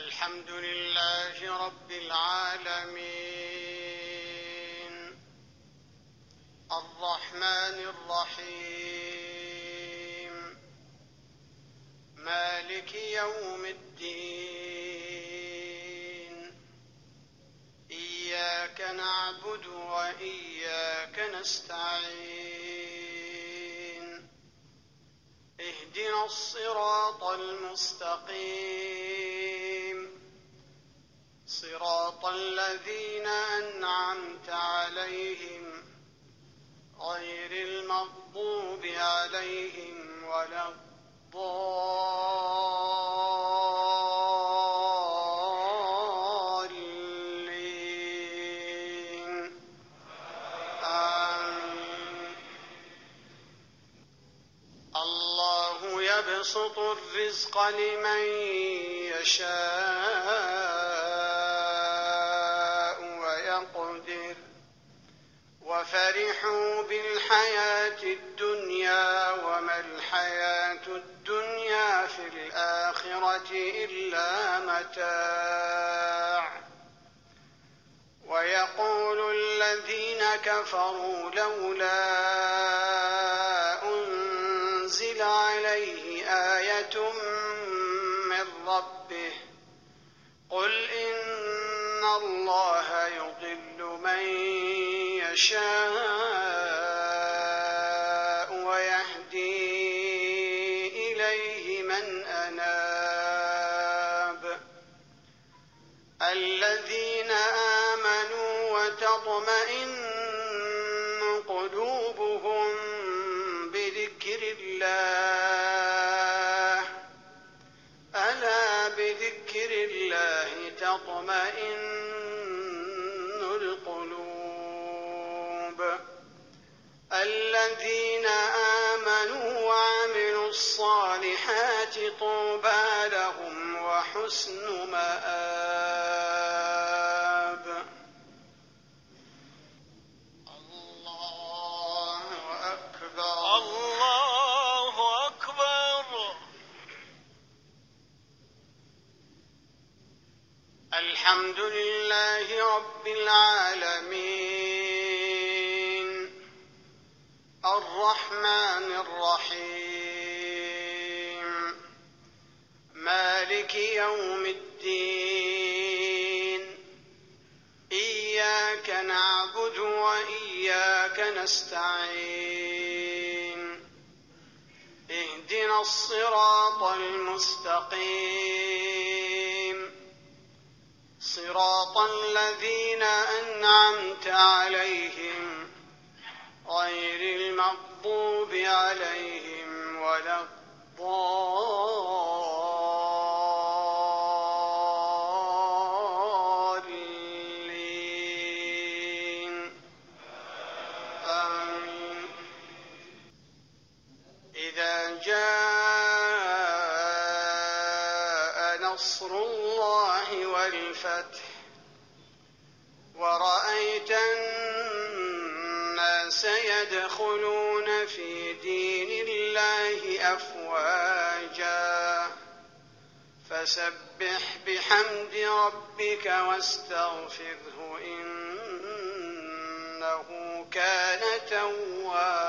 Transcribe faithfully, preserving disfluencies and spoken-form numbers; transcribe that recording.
الحمد لله رب العالمين الرحمن الرحيم مالك يوم الدين إياك نعبد وإياك نستعين اهدنا الصراط المستقيم صراط الذين أنعمت عليهم غير المغضوب عليهم ولا الضالين آمين. الله يبسط الرزق لمن يشاء ويقدر وفرحوا بالحياة الدنيا وما الحياة الدنيا في الآخرة إلا متاع ويقول الذين كفروا لولا أنزل عليه آية من ربه قل إن الله يضل من يشاء ويهدي إليه من أناب الذين آمنوا وتطمئن قلوبهم بذكر الله ألا بذكر الله تطمئن القلوب الذين آمنوا وعملوا الصالحات طوبى لهم وحسن مآب. الله أكبر الله أكبر. الحمد لله رب العالمين الرحمن الرحيم مالك يوم الدين إياك نعبد وإياك نستعين اهدنا الصراط المستقيم صراط الذين أنعمت عليهم غير المغضوب عليهم ولا الضالين آمين. إذا جاء نصر الله والفتح ورأيت الناس يدخلون في دين الله أفواجا فسبح بحمد ربك واستغفره إنه كان توابا.